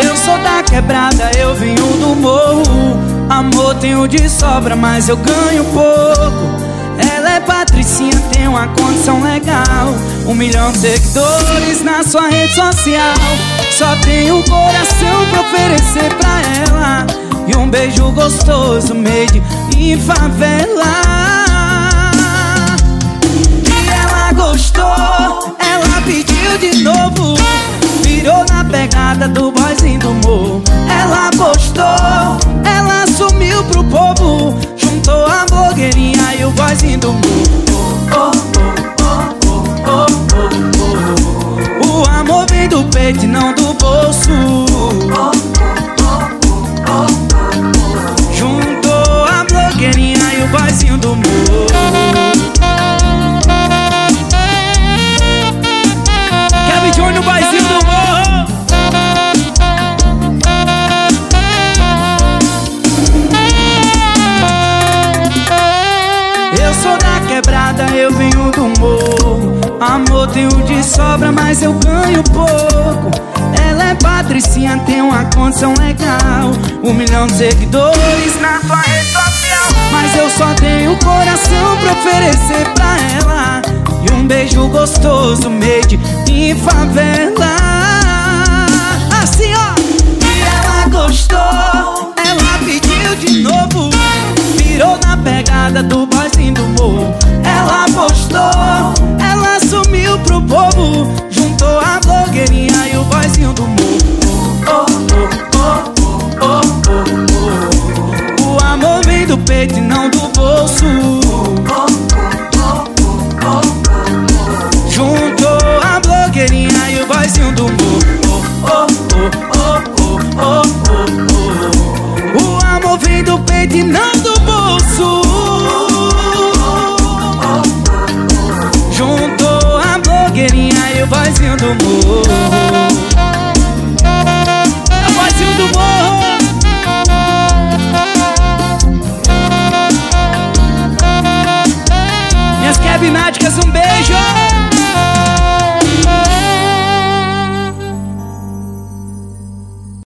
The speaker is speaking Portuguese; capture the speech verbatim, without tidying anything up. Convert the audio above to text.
Eu sou da quebrada, eu venho do morro. Amor tenho de sobra, mas eu ganho pouco. Ela é patricinha, tem uma condição legal. Um milhão de seguidores na sua rede social. Só tem um coração pra oferecer pra ela e um beijo gostoso made em favela. E ela gostou, ela pediu de novo. Virou na pegada do boyzinho do morro. Ela postou, ela sumiu pro povo. Juntou a blogueirinha e o boyzinho do morro. Oh, oh, oh, oh, oh, oh, oh. O amor vem do peito e não do bolso. Oh, oh, oh, oh, oh. Juntou a blogueirinha e o boyzinho do morro. Kevin Júnior, o boyzinho do morro. Eu sou da quebrada, eu venho do morro. Amor tenho de sobra, mas eu ganho pouco. Ela é patricinha, tem uma condição legal. Um milhão de seguidores na sua rede social. Mas eu só tenho coração pra oferecer pra ela e um beijo gostoso made em favela.